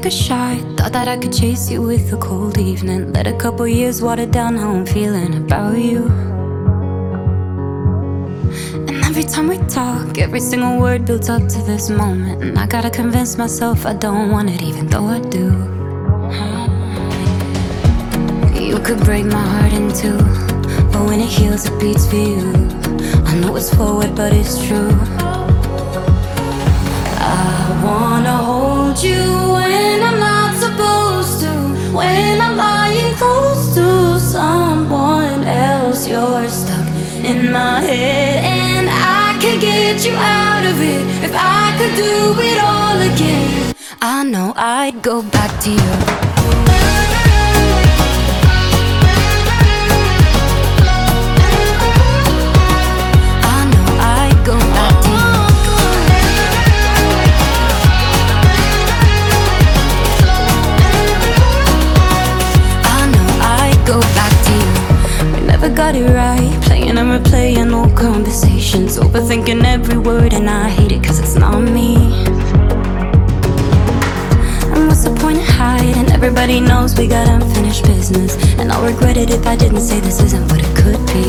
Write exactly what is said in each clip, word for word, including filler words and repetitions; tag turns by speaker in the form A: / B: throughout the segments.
A: took a shot. Thought that I could chase you with a cold evening. Let a couple years water down how I'm feeling about you. And every time we talk, every single word builds up to this moment. And I gotta convince myself I don't want it, even though I do. You could break my heart in two, but when it heals it beats for you. I know it's forward but it's true. I wanna hold you when I'm not supposed to, when I'm lying close to someone else. You're stuck in my head and I can't get you out of it. If I could do it all again, I know I'd go back to you. Got it right, playing and replaying old conversations, overthinking every word, and I hate it cause it's not me. And what's the point of hiding? Everybody knows we got unfinished business, and I'll regret it if I didn't say this isn't what it could be.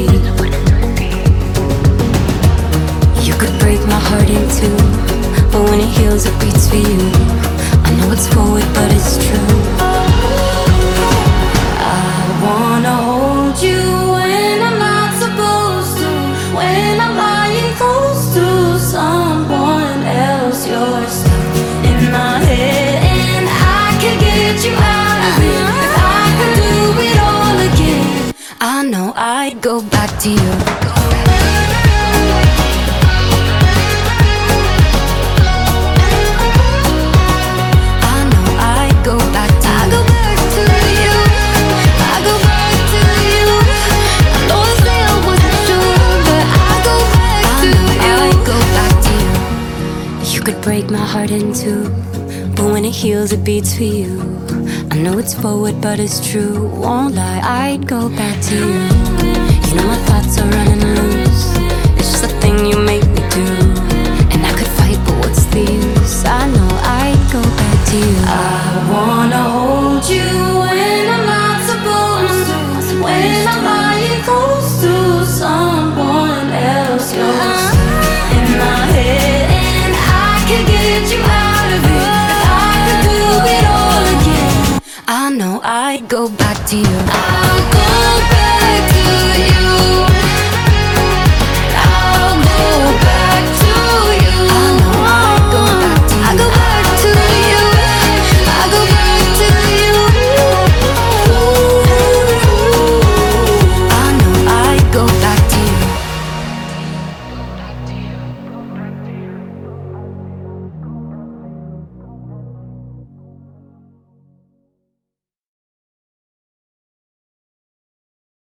A: You could break my heart in two, but when it heals it beats for you. I know it's forward but it's true. I wanna hold you when I'm not supposed to, when I'm lying close to someone else. You're stuck in my head and I can't get you out of it. If I could do it all again, I know I'd go back to you. Could break my heart in two, but when it heals it beats for you. I know it's forward but it's true. Won't lie, I'd go back to you. You know my thoughts are running loose. It's just a thing you make me do, and I could fight but what's the use? I know I'd go back to you. I wanna hold you when I'm not supposed to, when I'm lying close to someone else. You're stuck in my head and I can't get you out of it. If I could do it all again, I know I'd go back to you.